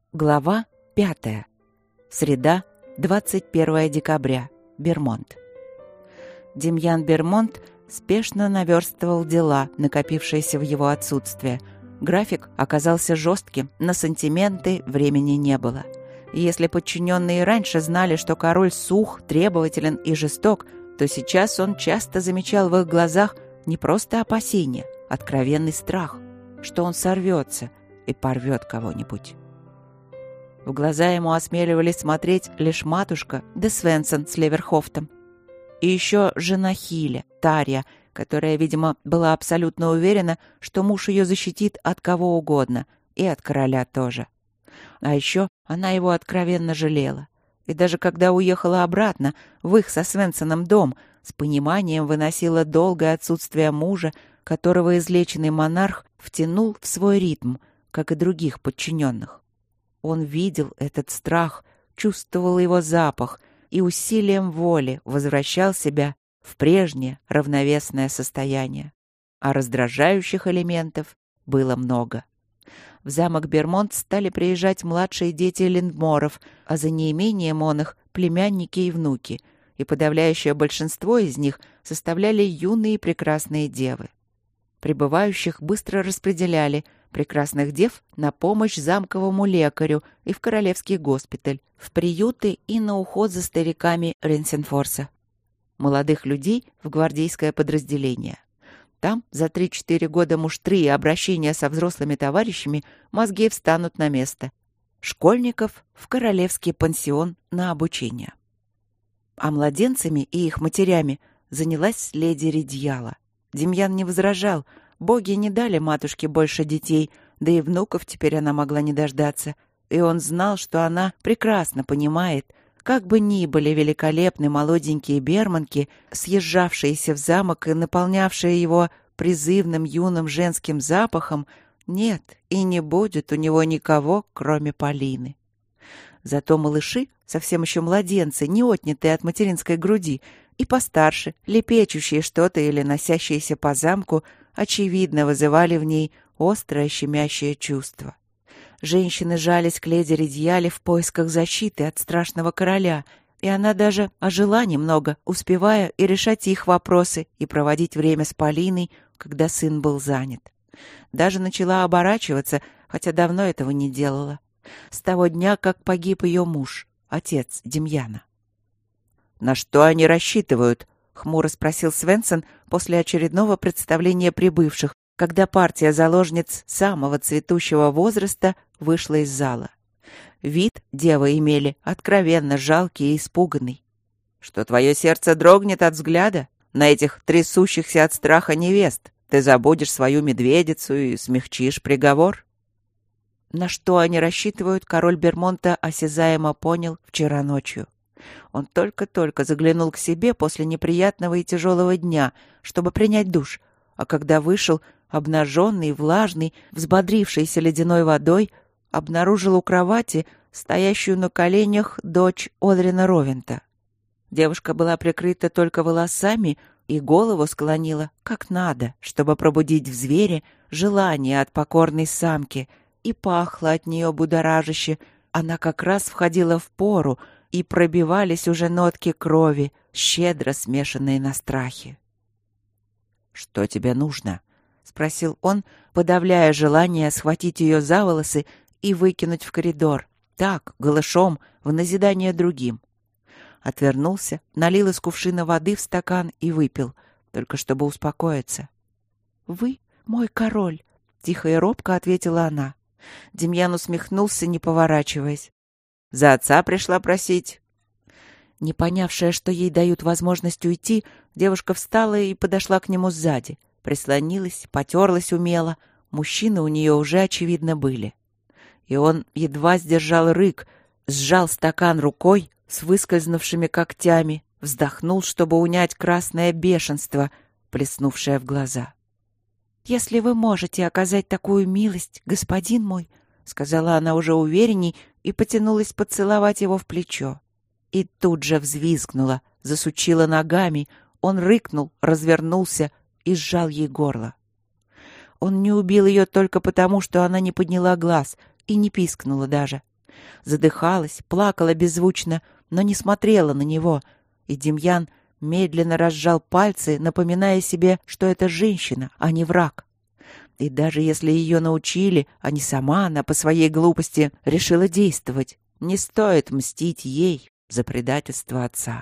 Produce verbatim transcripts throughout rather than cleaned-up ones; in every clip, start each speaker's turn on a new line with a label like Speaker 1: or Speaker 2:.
Speaker 1: Глава пятая. Среда, двадцать первое декабря. Бермонт. Демьян Бермонт спешно наверстывал дела, накопившиеся в его отсутствие. График оказался жестким, на сантименты времени не было. И если подчиненные раньше знали, что король сух, требователен и жесток, то сейчас он часто замечал в их глазах не просто опасение, откровенный страх, что он сорвется и порвет кого-нибудь. В глаза ему осмеливались смотреть лишь матушка де Свенсон с Леверхофтом. И еще жена Хиля, Тарья, которая, видимо, была абсолютно уверена, что муж ее защитит от кого угодно, и от короля тоже. А еще она его откровенно жалела. И даже когда уехала обратно в их со Свенсоном дом, с пониманием выносила долгое отсутствие мужа, которого излеченный монарх втянул в свой ритм, как и других подчиненных. Он видел этот страх, чувствовал его запах и усилием воли возвращал себя в прежнее равновесное состояние. А раздражающих элементов было много. В замок Бермонт стали приезжать младшие дети Линдморов, а за неимением он их племянники и внуки, и подавляющее большинство из них составляли юные и прекрасные девы. Прибывающих быстро распределяли, прекрасных дев на помощь замковому лекарю и в королевский госпиталь, в приюты и на уход за стариками Ренсенфорса. Молодых людей в гвардейское подразделение. Там за три-четыре года муштры и обращения со взрослыми товарищами мозги встанут на место. Школьников в королевский пансион на обучение. А младенцами и их матерями занялась леди Редьяла. Демьян не возражал. Боги не дали матушке больше детей, да и внуков теперь она могла не дождаться. И он знал, что она прекрасно понимает, как бы ни были великолепны молоденькие берманки, съезжавшиеся в замок и наполнявшие его призывным юным женским запахом, нет и не будет у него никого, кроме Полины. Зато малыши, совсем еще младенцы, не отнятые от материнской груди, и постарше, лепечущие что-то или носящиеся по замку, очевидно вызывали в ней острое щемящее чувство. Женщины жались к леди Редьяле в поисках защиты от страшного короля, и она даже ожила немного, успевая и решать их вопросы, и проводить время с Полиной, когда сын был занят. Даже начала оборачиваться, хотя давно этого не делала. С того дня, как погиб ее муж, отец Демьяна. «На что они рассчитывают?» — хмуро спросил Свенсон после очередного представления прибывших, когда партия заложниц самого цветущего возраста вышла из зала. Вид девы имели откровенно жалкий и испуганный. «Что твое сердце дрогнет от взгляда на этих трясущихся от страха невест? Ты забудешь свою медведицу и смягчишь приговор?» На что они рассчитывают, король Бермонта осязаемо понял вчера ночью. Он только-только заглянул к себе после неприятного и тяжелого дня, чтобы принять душ, а когда вышел, обнаженный, влажный, взбодрившийся ледяной водой, обнаружил у кровати стоящую на коленях дочь Одрина Ровента. Девушка была прикрыта только волосами и голову склонила как надо, чтобы пробудить в звере желание от покорной самки, и пахло от нее будоражаще. Она как раз входила в пору, и пробивались уже нотки крови, щедро смешанные на страхе. «Что тебе нужно?» — спросил он, подавляя желание схватить ее за волосы и выкинуть в коридор, так, голышом, в назидание другим. Отвернулся, налил из кувшина воды в стакан и выпил, только чтобы успокоиться. «Вы мой король», — тихо и робко ответила она. Демьян усмехнулся, не поворачиваясь. «За отца пришла просить?» Не понявшая, что ей дают возможность уйти, девушка встала и подошла к нему сзади. Прислонилась, потерлась умело. Мужчины у нее уже, очевидно, были. И он едва сдержал рык, сжал стакан рукой с выскользнувшими когтями, вздохнул, чтобы унять красное бешенство, плеснувшее в глаза. «Если вы можете оказать такую милость, господин мой», — сказала она уже уверенней и потянулась поцеловать его в плечо. И тут же взвизгнула, засучила ногами. Он рыкнул, развернулся и сжал ей горло. Он не убил ее только потому, что она не подняла глаз и не пискнула даже. Задыхалась, плакала беззвучно, но не смотрела на него, и Демьян медленно разжал пальцы, напоминая себе, что это женщина, а не враг. И даже если ее научили, а не сама она по своей глупости решила действовать, не стоит мстить ей за предательство отца.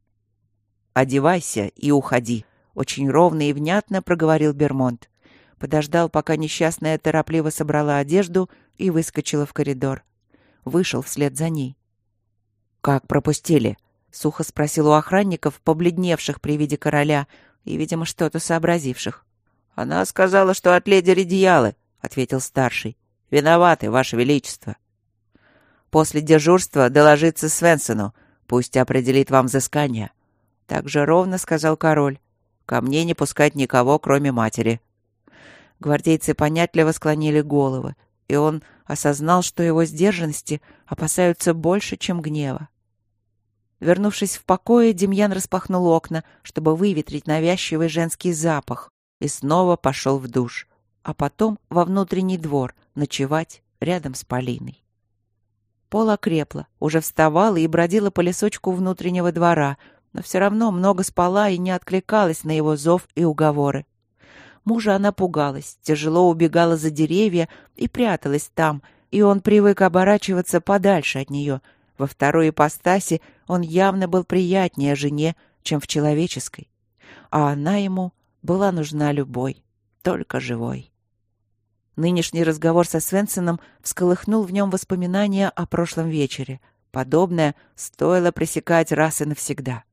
Speaker 1: «Одевайся и уходи», — очень ровно и внятно проговорил Бермонт. Подождал, пока несчастная торопливо собрала одежду и выскочила в коридор. Вышел вслед за ней. «Как пропустили?» — сухо спросил у охранников, побледневших при виде короля и, видимо, что-то сообразивших. «Она сказала, что от леди Редиалы», — ответил старший. «Виноваты, ваше величество». «После дежурства доложиться Свенсону, пусть определит вам взыскание». Так же ровно сказал король. «Ко мне не пускать никого, кроме матери». Гвардейцы понятливо склонили головы, и он осознал, что его сдержанности опасаются больше, чем гнева. Вернувшись в покое, Демьян распахнул окна, чтобы выветрить навязчивый женский запах, и снова пошел в душ, а потом во внутренний двор ночевать рядом с Полиной. Пола крепла, уже вставала и бродила по лесочку внутреннего двора, но все равно много спала и не откликалась на его зов и уговоры. Мужа она пугалась, тяжело убегала за деревья и пряталась там, и он привык оборачиваться подальше от нее. Во второй ипостаси он явно был приятнее жене, чем в человеческой. А она ему была нужна любой, только живой. Нынешний разговор со Свенсоном всколыхнул в нем воспоминания о прошлом вечере. Подобное стоило пресекать раз и навсегда.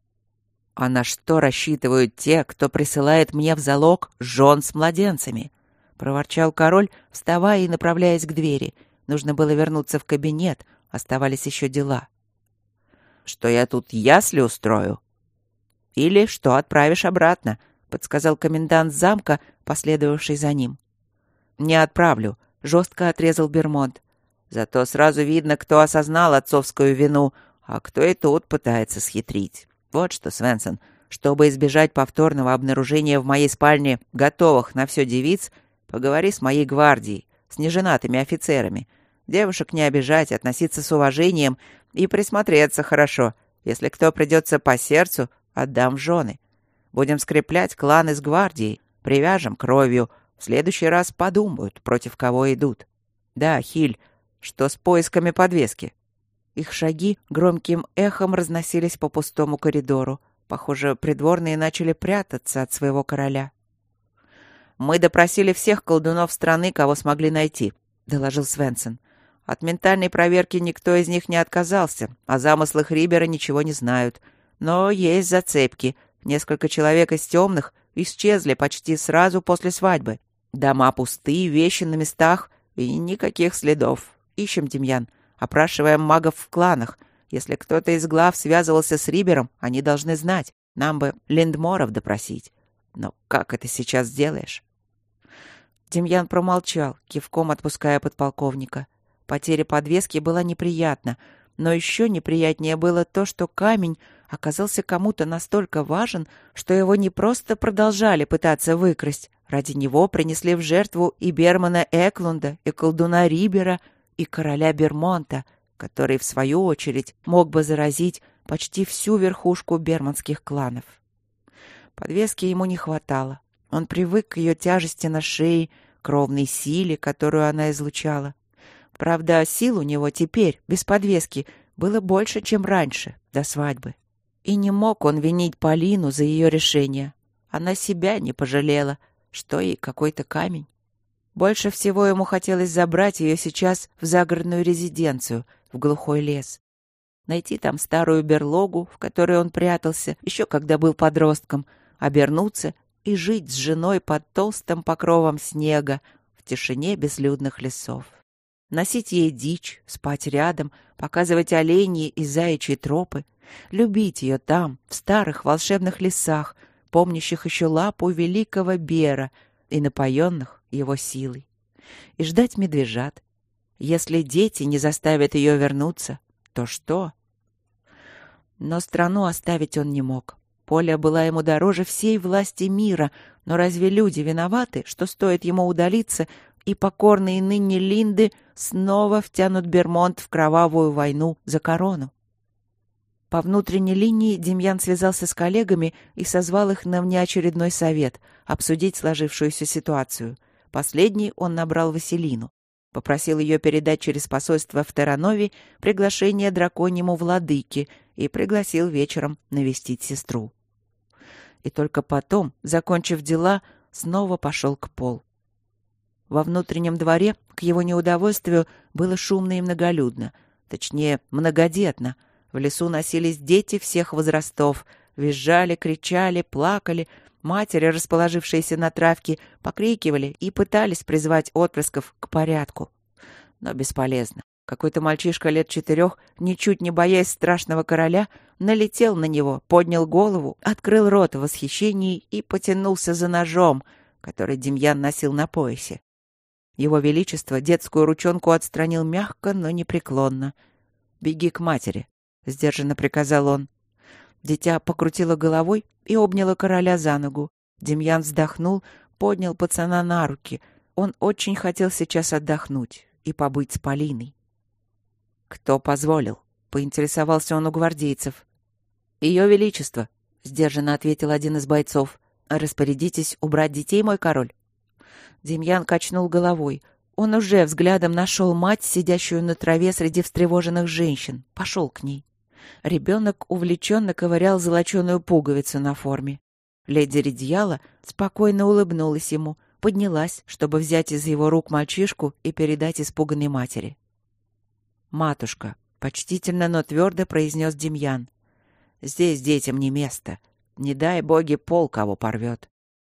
Speaker 1: «А на что рассчитывают те, кто присылает мне в залог жен с младенцами?» — проворчал король, вставая и направляясь к двери. Нужно было вернуться в кабинет, оставались еще дела. «Что я тут ясли устрою?» «Или что отправишь обратно», — подсказал комендант замка, последовавший за ним. «Не отправлю», — жестко отрезал Бермонт. «Зато сразу видно, кто осознал отцовскую вину, а кто и тут пытается схитрить. Вот что, Свенсон, чтобы избежать повторного обнаружения в моей спальне готовых на все девиц, поговори с моей гвардией, с неженатыми офицерами. Девушек не обижать, относиться с уважением и присмотреться хорошо. Если кто придется по сердцу, отдам в жены. Будем скреплять кланы с гвардией, привяжем кровью. В следующий раз подумают, против кого идут. Да, Хиль, что с поисками подвески?» Их шаги громким эхом разносились по пустому коридору. Похоже, придворные начали прятаться от своего короля. «Мы допросили всех колдунов страны, кого смогли найти», — доложил Свенсон. «От ментальной проверки никто из них не отказался, о замыслах Рибера ничего не знают. Но есть зацепки. Несколько человек из темных исчезли почти сразу после свадьбы. Дома пустые, вещи на местах и никаких следов. Ищем, Демьян. Опрашиваем магов в кланах. Если кто-то из глав связывался с Рибером, они должны знать. Нам бы Линдморов допросить. Но как это сейчас сделаешь?» Демьян промолчал, кивком отпуская подполковника. Потеря подвески была неприятна, но еще неприятнее было то, что камень оказался кому-то настолько важен, что его не просто продолжали пытаться выкрасть. Ради него принесли в жертву и Бермана Эклунда, и колдуна Рибера, и короля Бермонта, который, в свою очередь, мог бы заразить почти всю верхушку бермонских кланов. Подвески ему не хватало. Он привык к ее тяжести на шее, к ровной силе, которую она излучала. Правда, сил у него теперь, без подвески, было больше, чем раньше, до свадьбы. И не мог он винить Полину за ее решение. Она себя не пожалела, что ей какой-то камень. Больше всего ему хотелось забрать ее сейчас в загородную резиденцию, в глухой лес. Найти там старую берлогу, в которой он прятался, еще когда был подростком, обернуться и жить с женой под толстым покровом снега в тишине безлюдных лесов. Носить ей дичь, спать рядом, показывать оленьи и заячьи тропы, любить ее там, в старых волшебных лесах, помнящих еще лапу великого Бера и напоенных его силой, и ждать медвежат. Если дети не заставят ее вернуться, то что? Но страну оставить он не мог. Поля была ему дороже всей власти мира, но разве люди виноваты, что стоит ему удалиться, и покорные ныне Линды снова втянут Бермонт в кровавую войну за корону. По внутренней линии Демьян связался с коллегами и созвал их на внеочередной совет обсудить сложившуюся ситуацию. Последний он набрал Василину. Попросил ее передать через посольство в Терранове приглашение драконьему владыке и пригласил вечером навестить сестру. И только потом, закончив дела, снова пошел к Пол. Во внутреннем дворе, к его неудовольствию, было шумно и многолюдно, точнее, многодетно. В лесу носились дети всех возрастов, визжали, кричали, плакали. Матери, расположившиеся на травке, покрикивали и пытались призвать отпрысков к порядку. Но бесполезно. Какой-то мальчишка лет четырех, ничуть не боясь страшного короля, налетел на него, поднял голову, открыл рот в восхищении и потянулся за ножом, который Демьян носил на поясе. Его Величество детскую ручонку отстранил мягко, но непреклонно. «Беги к матери», — сдержанно приказал он. Дитя покрутило головой и обняло короля за ногу. Демьян вздохнул, поднял пацана на руки. Он очень хотел сейчас отдохнуть и побыть с Полиной. «Кто позволил?» — поинтересовался он у гвардейцев. «Ее Величество», — сдержанно ответил один из бойцов. «Распорядитесь убрать детей, мой король». Демьян качнул головой. Он уже взглядом нашел мать, сидящую на траве среди встревоженных женщин. Пошел к ней. Ребенок увлеченно ковырял золоченую пуговицу на форме. Леди Редьяла спокойно улыбнулась ему, поднялась, чтобы взять из его рук мальчишку и передать испуганной матери. «Матушка», — почтительно, но твердо произнес Демьян, — «здесь детям не место. Не дай боги, Пол кого порвет».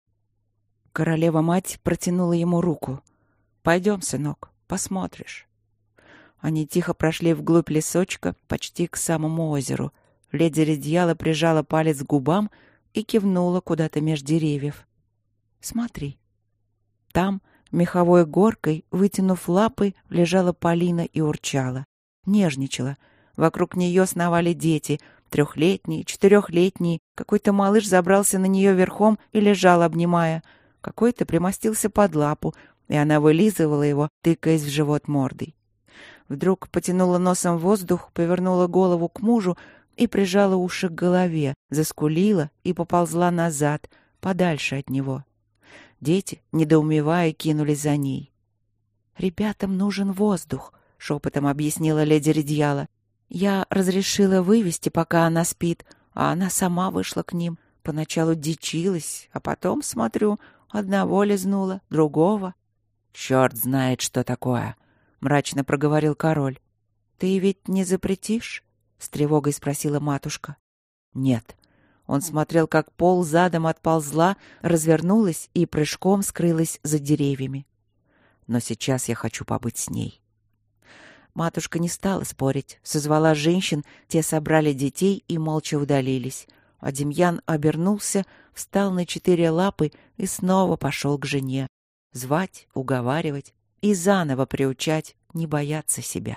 Speaker 1: Королева-мать протянула ему руку. «Пойдем, сынок, посмотришь». Они тихо прошли вглубь лесочка, почти к самому озеру. Леди Редьяла прижала палец к губам и кивнула куда-то меж деревьев. «Смотри». Там, меховой горкой, вытянув лапы, лежала Полина и урчала. Нежничала. Вокруг нее сновали дети, трехлетние, четырехлетние. Какой-то малыш забрался на нее верхом и лежал, обнимая. Какой-то примостился под лапу, и она вылизывала его, тыкаясь в живот мордой. Вдруг потянула носом воздух, повернула голову к мужу и прижала уши к голове, заскулила и поползла назад, подальше от него. Дети, недоумевая, кинулись за ней. «Ребятам нужен воздух», — шепотом объяснила леди Редьяла. «Я разрешила вывести, пока она спит, а она сама вышла к ним. Поначалу дичилась, а потом, смотрю, одного лизнула, другого». «Черт знает, что такое», — мрачно проговорил король. «Ты ведь не запретишь?» — с тревогой спросила матушка. «Нет». Он смотрел, как Пол задом отползла, развернулась и прыжком скрылась за деревьями. «Но сейчас я хочу побыть с ней». Матушка не стала спорить, созвала женщин, те собрали детей и молча удалились. А Демьян обернулся, встал на четыре лапы и снова пошел к жене. Звать, уговаривать и заново приучать не бояться себя.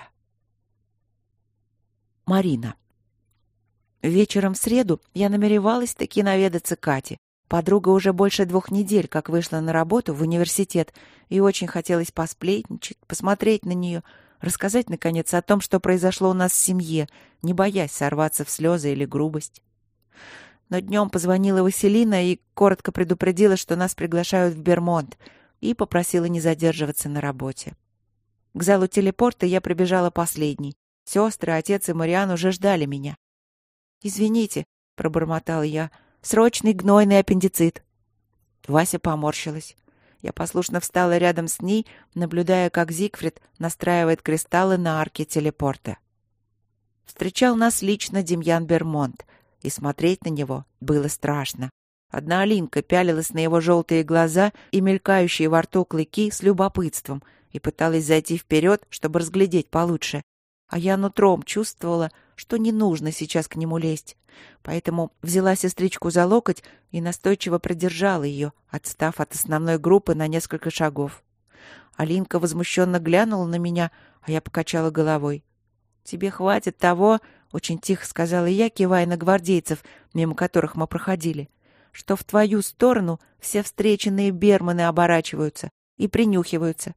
Speaker 1: Марина. Вечером в среду я намеревалась таки наведаться к Кате. Подруга уже больше двух недель как вышла на работу в университет, и очень хотелось посплетничать, посмотреть на нее, рассказать, наконец, о том, что произошло у нас в семье, не боясь сорваться в слезы или грубость. Но днем позвонила Василина и коротко предупредила, что нас приглашают в Бермонт, и попросила не задерживаться на работе. К залу телепорта я прибежала последней. Сестры, отец и Мариан уже ждали меня. «Извините», — пробормотала я, — «срочный гнойный аппендицит». Вася поморщилась. Я послушно встала рядом с ней, наблюдая, как Зигфрид настраивает кристаллы на арке телепорта. Встречал нас лично Демьян Бермонт, и смотреть на него было страшно. Одна Алинка пялилась на его желтые глаза и мелькающие во рту клыки с любопытством и пыталась зайти вперед, чтобы разглядеть получше. А я нутром чувствовала, что не нужно сейчас к нему лезть. Поэтому взяла сестричку за локоть и настойчиво продержала ее, отстав от основной группы на несколько шагов. Алинка возмущенно глянула на меня, а я покачала головой. «Тебе хватит того, — очень тихо сказала я, кивая на гвардейцев, мимо которых мы проходили, — что в твою сторону все встреченные берманы оборачиваются. и принюхиваются.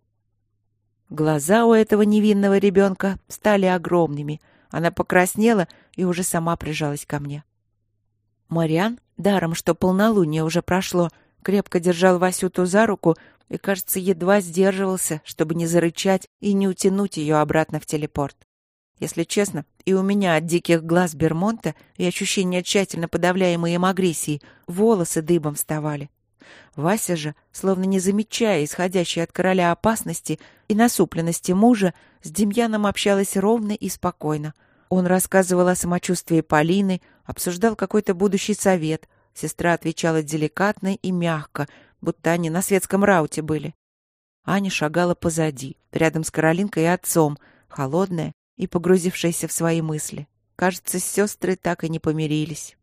Speaker 1: Глаза у этого невинного ребенка стали огромными. Она покраснела и уже сама прижалась ко мне. Мариан, даром что полнолуние уже прошло, крепко держал Васюту за руку и, кажется, едва сдерживался, чтобы не зарычать и не утянуть ее обратно в телепорт. Если честно, и у меня от диких глаз Бермонта и ощущения тщательно подавляемой им агрессии волосы дыбом вставали. Вася же, словно не замечая исходящей от короля опасности и насупленности мужа, с Демьяном общалась ровно и спокойно. Он рассказывал о самочувствии Полины, обсуждал какой-то будущий совет. Сестра отвечала деликатно и мягко, будто они на светском рауте были. Аня шагала позади, рядом с Каролинкой и отцом, холодная и погрузившаяся в свои мысли. Кажется, сестры так и не помирились.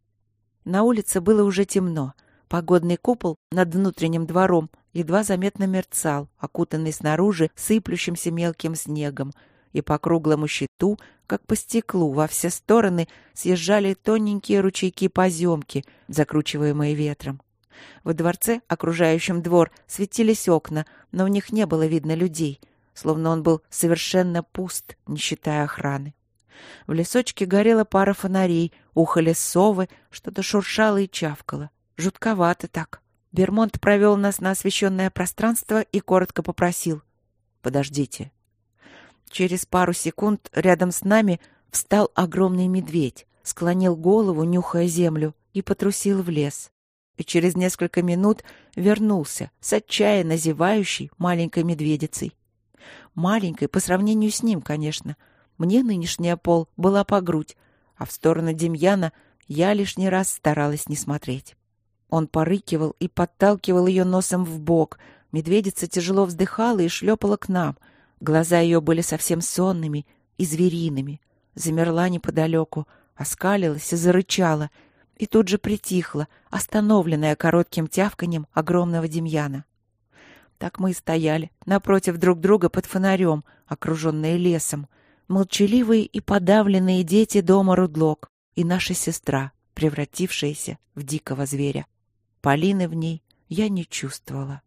Speaker 1: На улице было уже темно. Погодный купол над внутренним двором едва заметно мерцал, окутанный снаружи сыплющимся мелким снегом, и по круглому щиту, как по стеклу, во все стороны съезжали тоненькие ручейки-поземки, закручиваемые ветром. Во дворце, окружающем двор, светились окна, но в них не было видно людей, словно он был совершенно пуст, не считая охраны. В лесочке горела пара фонарей, ухали совы, что-то шуршало и чавкало. Жутковато так. Бермонт провел нас на освещенное пространство и коротко попросил: «Подождите». Через пару секунд рядом с нами встал огромный медведь, склонил голову, нюхая землю, и потрусил в лес. И через несколько минут вернулся с отчаянно зевающей маленькой медведицей. Маленькой по сравнению с ним, конечно. Мне нынешняя Пол была по грудь, а в сторону Демьяна я лишний раз старалась не смотреть. Он порыкивал и подталкивал ее носом в бок. Медведица тяжело вздыхала и шлепала к нам. Глаза ее были совсем сонными и звериными. Замерла неподалеку, оскалилась и зарычала, и тут же притихла, остановленная коротким тявканьем огромного Демьяна. Так мы и стояли, напротив друг друга под фонарем, окруженные лесом, молчаливые и подавленные дети дома Рудлок и наша сестра, превратившаяся в дикого зверя. Полины в ней я не чувствовала.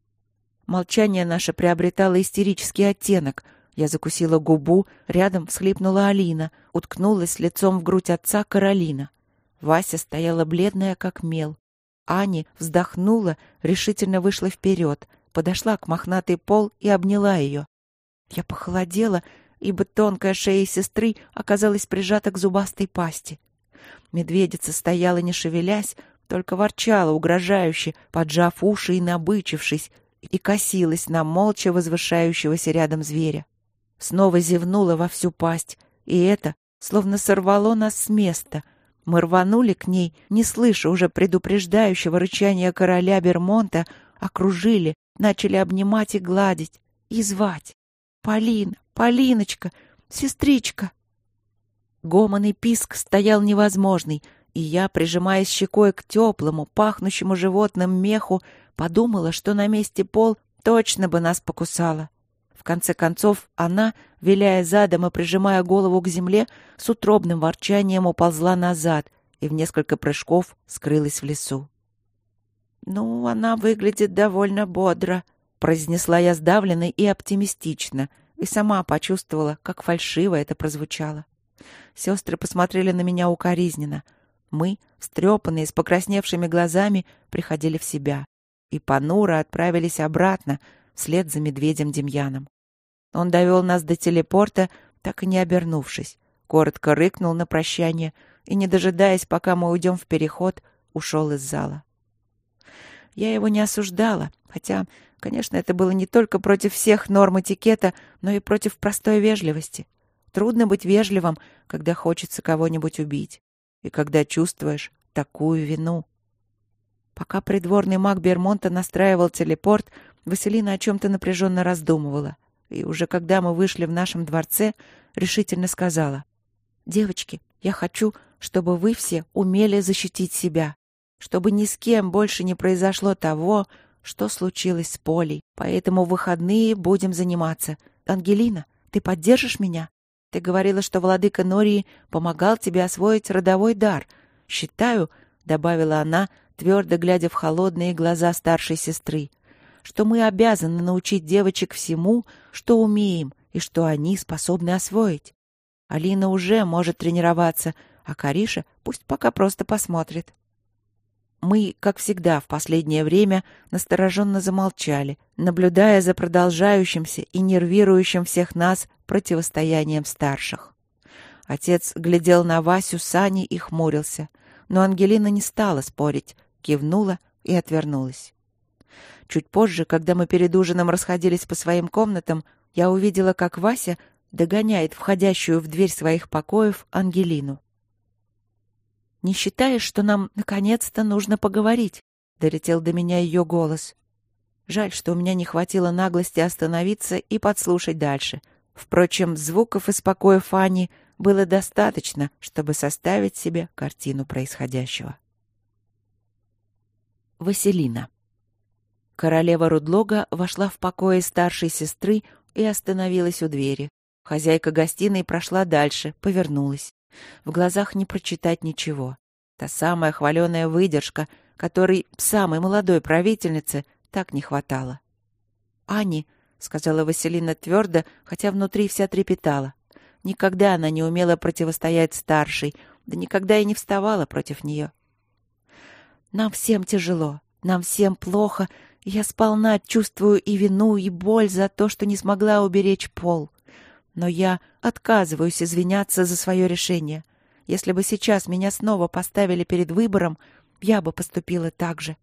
Speaker 1: Молчание наше приобретало истерический оттенок. Я закусила губу, рядом всхлипнула Алина, уткнулась лицом в грудь отца Каролина. Вася стояла бледная, как мел. Аня вздохнула, решительно вышла вперед, подошла к мохнатой Пол и обняла ее. Я похолодела, ибо тонкая шея сестры оказалась прижата к зубастой пасти. Медведица стояла, не шевелясь, только ворчала угрожающе, поджав уши и набычившись, и косилась на молча возвышающегося рядом зверя. Снова зевнула во всю пасть, и это словно сорвало нас с места. Мы рванули к ней, не слыша уже предупреждающего рычания короля Бермонта, окружили, начали обнимать и гладить, и звать. «Полина! Полиночка! Сестричка!» Гомон и писк стоял невозможный, и я, прижимаясь щекой к теплому, пахнущему животным меху, подумала, что на месте Пол точно бы нас покусала. В конце концов, она, виляя задом и прижимая голову к земле, с утробным ворчанием уползла назад и в несколько прыжков скрылась в лесу. «Ну, она выглядит довольно бодро», — произнесла я сдавленно и оптимистично, и сама почувствовала, как фальшиво это прозвучало. Сестры посмотрели на меня укоризненно. Мы, встрепанные, с покрасневшими глазами, приходили в себя и понуро отправились обратно, вслед за медведем Демьяном. Он довел нас до телепорта, так и не обернувшись, коротко рыкнул на прощание и, не дожидаясь, пока мы уйдем в переход, ушел из зала. Я его не осуждала, хотя, конечно, это было не только против всех норм этикета, но и против простой вежливости. Трудно быть вежливым, когда хочется кого-нибудь убить, и когда чувствуешь такую вину. Пока придворный маг Бермонта настраивал телепорт, Василина о чем-то напряженно раздумывала, и уже когда мы вышли в нашем дворце, решительно сказала: «Девочки, я хочу, чтобы вы все умели защитить себя, чтобы ни с кем больше не произошло того, что случилось с Полей, поэтому в выходные будем заниматься. Ангелина, ты поддержишь меня? Ты говорила, что владыка Нории помогал тебе освоить родовой дар. Считаю, — добавила она, твердо глядя в холодные глаза старшей сестры, — что мы обязаны научить девочек всему, что умеем и что они способны освоить. Алина уже может тренироваться, а Кариша пусть пока просто посмотрит». Мы, как всегда, в последнее время настороженно замолчали, наблюдая за продолжающимся и нервирующим всех нас противостоянием старших. Отец глядел на Васю с Аней и хмурился, но Ангелина не стала спорить, кивнула и отвернулась. Чуть позже, когда мы перед ужином расходились по своим комнатам, я увидела, как Вася догоняет входящую в дверь своих покоев Ангелину. «Не считаешь, что нам наконец-то нужно поговорить?» — долетел до меня ее голос. Жаль, что у меня не хватило наглости остановиться и подслушать дальше. Впрочем, звуков из покоев Ани было достаточно, чтобы составить себе картину происходящего. Василина. Королева Рудлога вошла в покои старшей сестры и остановилась у двери. Хозяйка гостиной прошла дальше, повернулась. В глазах не прочитать ничего. Та самая хваленая выдержка, которой самой молодой правительнице так не хватало. «Ани», — сказала Василина твердо, хотя внутри вся трепетала. Никогда она не умела противостоять старшей, да никогда и не вставала против нее. «Нам всем тяжело, нам всем плохо. Я сполна чувствую и вину, и боль за то, что не смогла уберечь Пол. Но я отказываюсь извиняться за свое решение. Если бы сейчас меня снова поставили перед выбором, я бы поступила так же».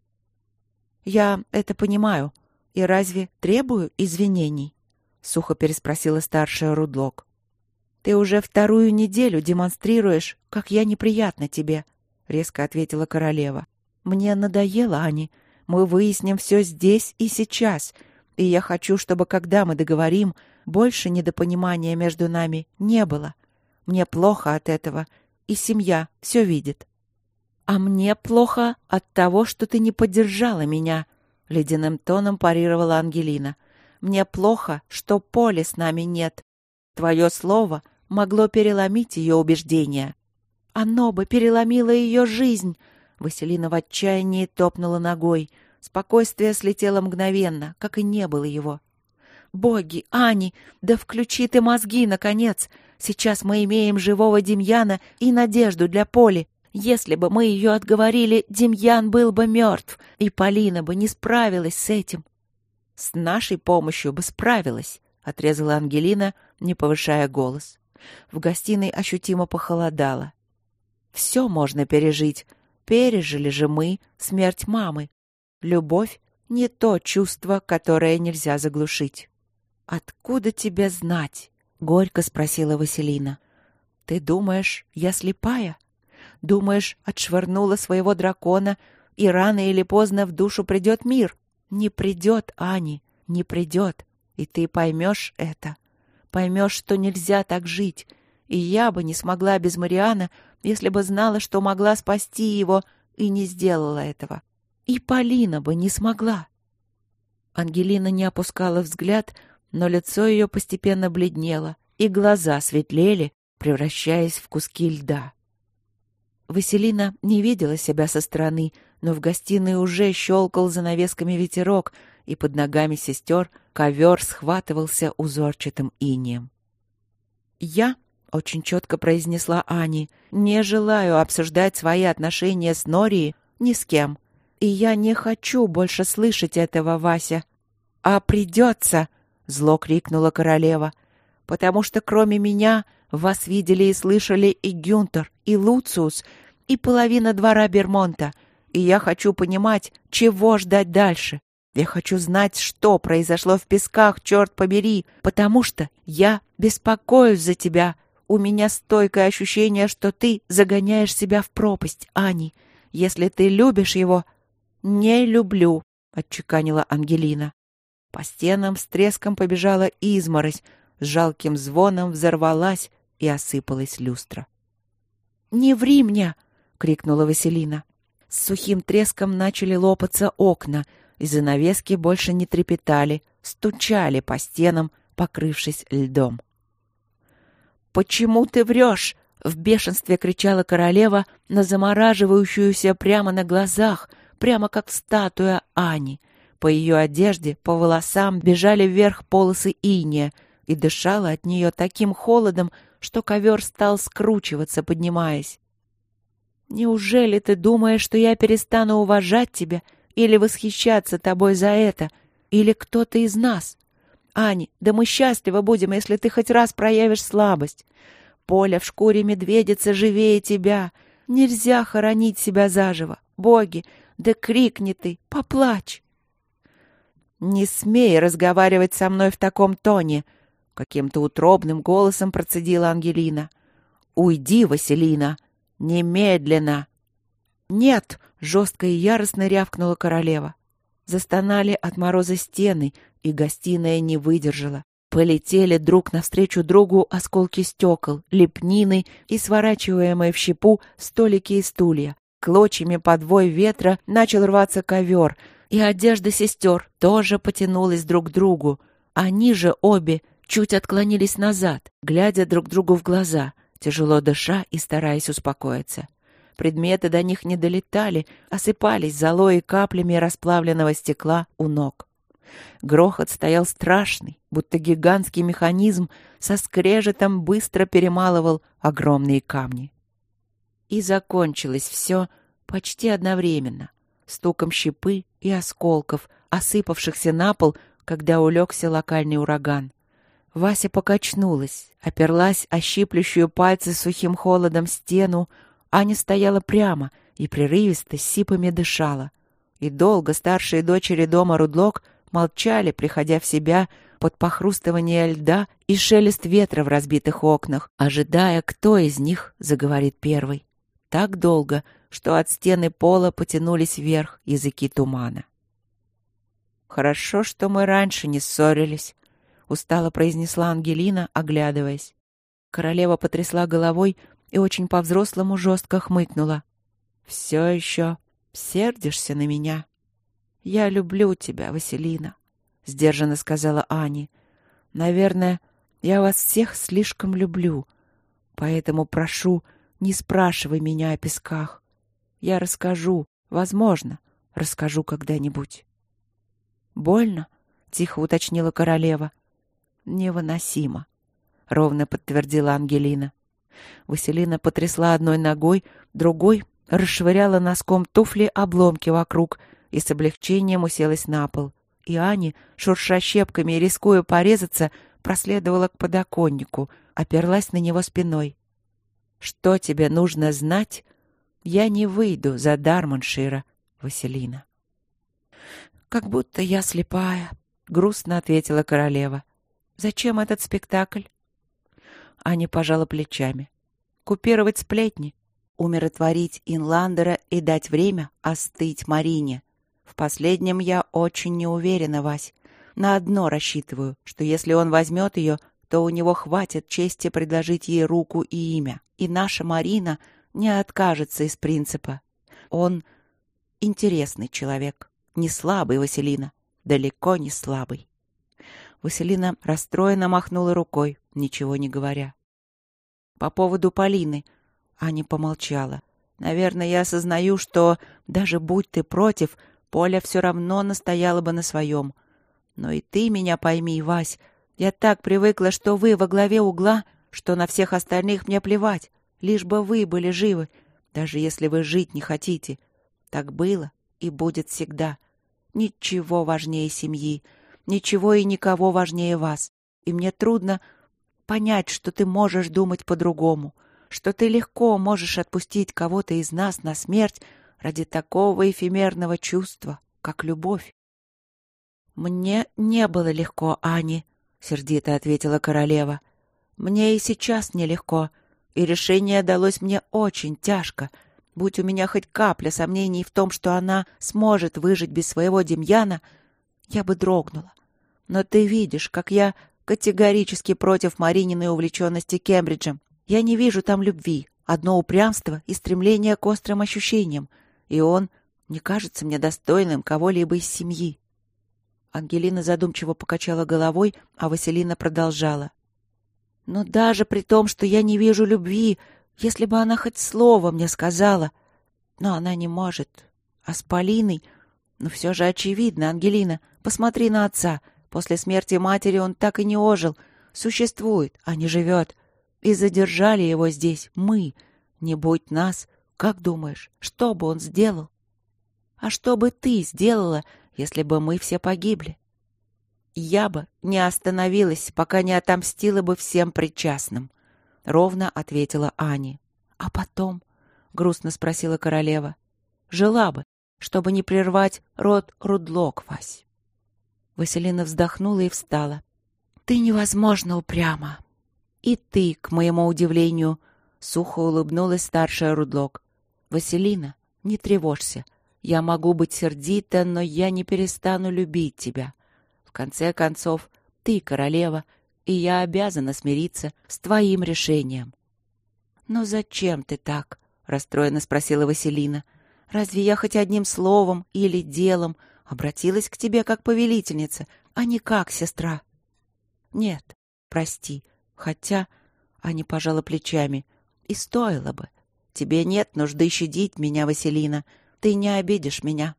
Speaker 1: «Я это понимаю. И разве требую извинений?» — сухо переспросила старшая Рудлог. «Ты уже вторую неделю демонстрируешь, как я неприятна тебе», — резко ответила королева. «Мне надоело, Ани. Мы выясним все здесь и сейчас. И я хочу, чтобы, когда мы договорим, больше недопонимания между нами не было. Мне плохо от этого, и семья все видит». «А мне плохо от того, что ты не поддержала меня», — ледяным тоном парировала Ангелина. «Мне плохо, что Поли с нами нет. Твое слово могло переломить ее убеждения». «Оно бы переломило ее жизнь», — Василина в отчаянии топнула ногой. Спокойствие слетело мгновенно, как и не было его. «Боги, Ани, да включи ты мозги, наконец! Сейчас мы имеем живого Демьяна и надежду для Поли. Если бы мы ее отговорили, Демьян был бы мертв, и Полина бы не справилась с этим». «С нашей помощью бы справилась», — отрезала Ангелина, не повышая голос. В гостиной ощутимо похолодало. «Все можно пережить. Пережили же мы смерть мамы. Любовь — не то чувство, которое нельзя заглушить». «Откуда тебе знать?» — горько спросила Василина. «Ты думаешь, я слепая? Думаешь, отшвырнула своего дракона, и рано или поздно в душу придет мир? Не придет, Ани, не придет. И ты поймешь это. Поймешь, что нельзя так жить. И я бы не смогла без Мариана, если бы знала, что могла спасти его, и не сделала этого. И Полина бы не смогла». Ангелина не опускала взгляд, но лицо ее постепенно бледнело, и глаза светлели, превращаясь в куски льда. Василина не видела себя со стороны, но в гостиной уже щелкал занавесками ветерок, и под ногами сестер ковер схватывался узорчатым инеем. «Я», — очень четко произнесла Ани, — «не желаю обсуждать свои отношения с Норией ни с кем. И я не хочу больше слышать этого, Вася». «А придется!» — зло крикнула королева. «Потому что кроме меня вас видели и слышали и Гюнтер, и Луциус, и половина двора Бермонта. И я хочу понимать, чего ждать дальше. Я хочу знать, что произошло в песках, черт побери, потому что я беспокоюсь за тебя. У меня стойкое ощущение, что ты загоняешь себя в пропасть, Ани. Если ты любишь его...» «Не люблю», — отчеканила Ангелина. По стенам с треском побежала изморозь, с жалким звоном взорвалась и осыпалась люстра. «Не ври мне!» — крикнула Василина. С сухим треском начали лопаться окна, и занавески больше не трепетали, стучали по стенам, покрывшись льдом. «Почему ты врешь?» — в бешенстве кричала королева на замораживающуюся прямо на глазах, прямо как статуя Ани. По ее одежде, по волосам бежали вверх полосы инея, и дышала от нее таким холодом, что ковер стал скручиваться, поднимаясь. «Неужели ты думаешь, что я перестану уважать тебя или восхищаться тобой за это? Или кто-то из нас? Ани, да мы счастливы будем, если ты хоть раз проявишь слабость. Поля в шкуре медведицы живее тебя. Нельзя хоронить себя заживо. Боги, да крикни ты, поплачь!» «Не смей разговаривать со мной в таком тоне!» — каким-то утробным голосом процедила Ангелина. «Уйди, Василина! Немедленно!» «Нет!» — жестко и яростно рявкнула королева. Застонали от мороза стены, и гостиная не выдержала. Полетели друг навстречу другу осколки стекол, лепнины и сворачиваемые в щепу столики и стулья. Клочьями под вой ветра начал рваться ковер, и одежда сестер тоже потянулась друг к другу. Они же обе чуть отклонились назад, глядя друг другу в глаза, тяжело дыша и стараясь успокоиться. Предметы до них не долетали, осыпались золой и каплями расплавленного стекла у ног. Грохот стоял страшный, будто гигантский механизм со скрежетом быстро перемалывал огромные камни. И закончилось все почти одновременно, стуком щепы и осколков, осыпавшихся на пол, когда улегся локальный ураган. Вася покачнулась, оперлась о щиплющую пальцы сухим холодом стену. Аня стояла прямо и прерывисто с сипами дышала. И долго старшие дочери дома Рудлок молчали, приходя в себя под похрустывание льда и шелест ветра в разбитых окнах, ожидая, кто из них заговорит первый. Так долго, что от стены пола потянулись вверх языки тумана. «Хорошо, что мы раньше не ссорились», — устало произнесла Ангелина, оглядываясь. Королева потрясла головой и очень по-взрослому жестко хмыкнула. «Все еще сердишься на меня?» «Я люблю тебя, Василина», — сдержанно сказала Ани. «Наверное, я вас всех слишком люблю, поэтому прошу, не спрашивай меня о песках. Я расскажу, возможно, расскажу когда-нибудь». «Больно?» — тихо уточнила королева. «Невыносимо», — ровно подтвердила Ангелина. Василина потрясла одной ногой, другой расшвыряла носком туфли обломки вокруг и с облегчением уселась на пол. И Аня, шурша щепками и рискуя порезаться, проследовала к подоконнику, оперлась на него спиной. «Что тебе нужно знать? Я не выйду за Дармоншира, Василина». «Как будто я слепая», — грустно ответила королева. «Зачем этот спектакль?» Аня пожала плечами. «Купировать сплетни, умиротворить Инландера и дать время остыть Марине. В последнем я очень не уверена, Вась. На одно рассчитываю, что если он возьмет ее, то у него хватит чести предложить ей руку и имя. И наша Марина не откажется из принципа. Он интересный человек, не слабый, Василина, далеко не слабый». Василина расстроенно махнула рукой, ничего не говоря. «По поводу Полины», — Аня помолчала. «Наверное, я осознаю, что, даже будь ты против, Поля все равно настояла бы на своем. Но и ты меня пойми, Вась, я так привыкла, что вы во главе угла, что на всех остальных мне плевать, лишь бы вы были живы, даже если вы жить не хотите. Так было и будет всегда. Ничего важнее семьи, ничего и никого важнее вас. И мне трудно понять, что ты можешь думать по-другому, что ты легко можешь отпустить кого-то из нас на смерть ради такого эфемерного чувства, как любовь». «Мне не было легко, Ани», — сердито ответила королева. «Мне и сейчас нелегко, и решение далось мне очень тяжко. Будь у меня хоть капля сомнений в том, что она сможет выжить без своего Демьяна, я бы дрогнула. Но ты видишь, как я категорически против Марининой увлеченности Кембриджем. Я не вижу там любви, одно упрямство и стремление к острым ощущениям, и он не кажется мне достойным кого-либо из семьи». Ангелина задумчиво покачала головой, а Василина продолжала. «Но даже при том, что я не вижу любви, если бы она хоть слово мне сказала, но она не может. А с Полиной Но все же очевидно, Ангелина, посмотри на отца. После смерти матери он так и не ожил. Существует, а не живет. И задержали его здесь мы. Не будь нас, как думаешь, что бы он сделал? А что бы ты сделала, если бы мы все погибли? Я бы не остановилась, пока не отомстила бы всем причастным, — ровно ответила Ани. А потом, — грустно спросила королева, — жила бы, чтобы не прервать род Рудлок, Вась. Василина вздохнула и встала. Ты невозможно упряма. И ты, к моему удивлению, — сухо улыбнулась старшая Рудлок. Василина, не тревожься. Я могу быть сердита, но я не перестану любить тебя. В конце концов, ты королева, и я обязана смириться с твоим решением. «Но зачем ты так?» — расстроенно спросила Василина. «Разве я хоть одним словом или делом обратилась к тебе как повелительница, а не как сестра?» «Нет, прости, хотя...» — Аня пожала плечами. «И стоило бы. Тебе нет нужды щадить меня, Василина. Ты не обидишь меня.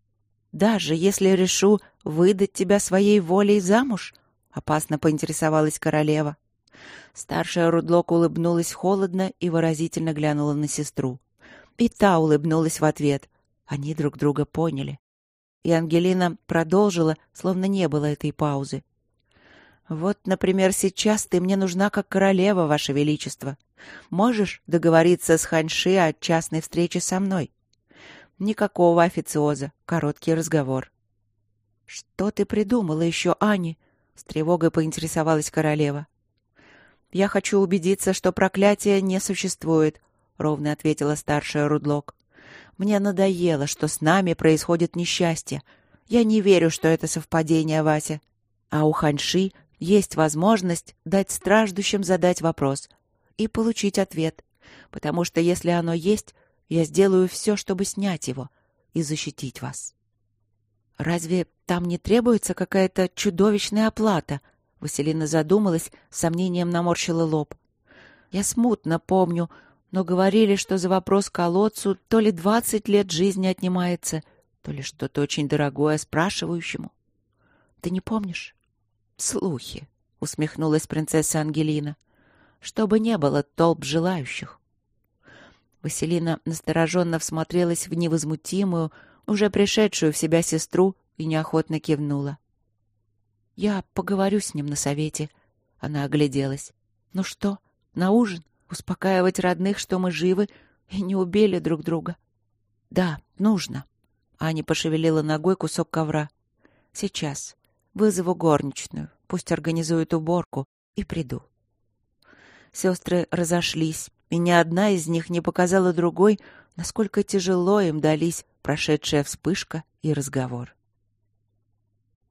Speaker 1: Даже если решу выдать тебя своей волей замуж?» — опасно поинтересовалась королева. Старшая Рудлок улыбнулась холодно и выразительно глянула на сестру. И та улыбнулась в ответ. Они друг друга поняли. И Ангелина продолжила, словно не было этой паузы. «Вот, например, сейчас ты мне нужна как королева, Ваше Величество. Можешь договориться с Ханьши о частной встрече со мной? Никакого официоза, короткий разговор». «Что ты придумала еще, Ани?» — с тревогой поинтересовалась королева. «Я хочу убедиться, что проклятия не существует», — ровно ответила старшая Рудлок. «Мне надоело, что с нами происходит несчастье. Я не верю, что это совпадение, Вася. А у Ханьши есть возможность дать страждущим задать вопрос и получить ответ, потому что если оно есть, я сделаю все, чтобы снять его и защитить вас». «Разве там не требуется какая-то чудовищная оплата?» Василина задумалась, с сомнением наморщила лоб. «Я смутно помню, но говорили, что за вопрос к колодцу то ли двадцать лет жизни отнимается, то ли что-то очень дорогое спрашивающему. Ты не помнишь?» «Слухи», — усмехнулась принцесса Ангелина, — «чтобы не было толп желающих». Василина настороженно всмотрелась в невозмутимую, уже пришедшую в себя сестру, и неохотно кивнула. «Я поговорю с ним на совете». Она огляделась. «Ну что, на ужин? Успокаивать родных, что мы живы и не убили друг друга?» «Да, нужно». Аня пошевелила ногой кусок ковра. «Сейчас. Вызову горничную. Пусть организует уборку. И приду». Сестры разошлись, и ни одна из них не показала другой, насколько тяжело им дались прошедшая вспышка и разговор.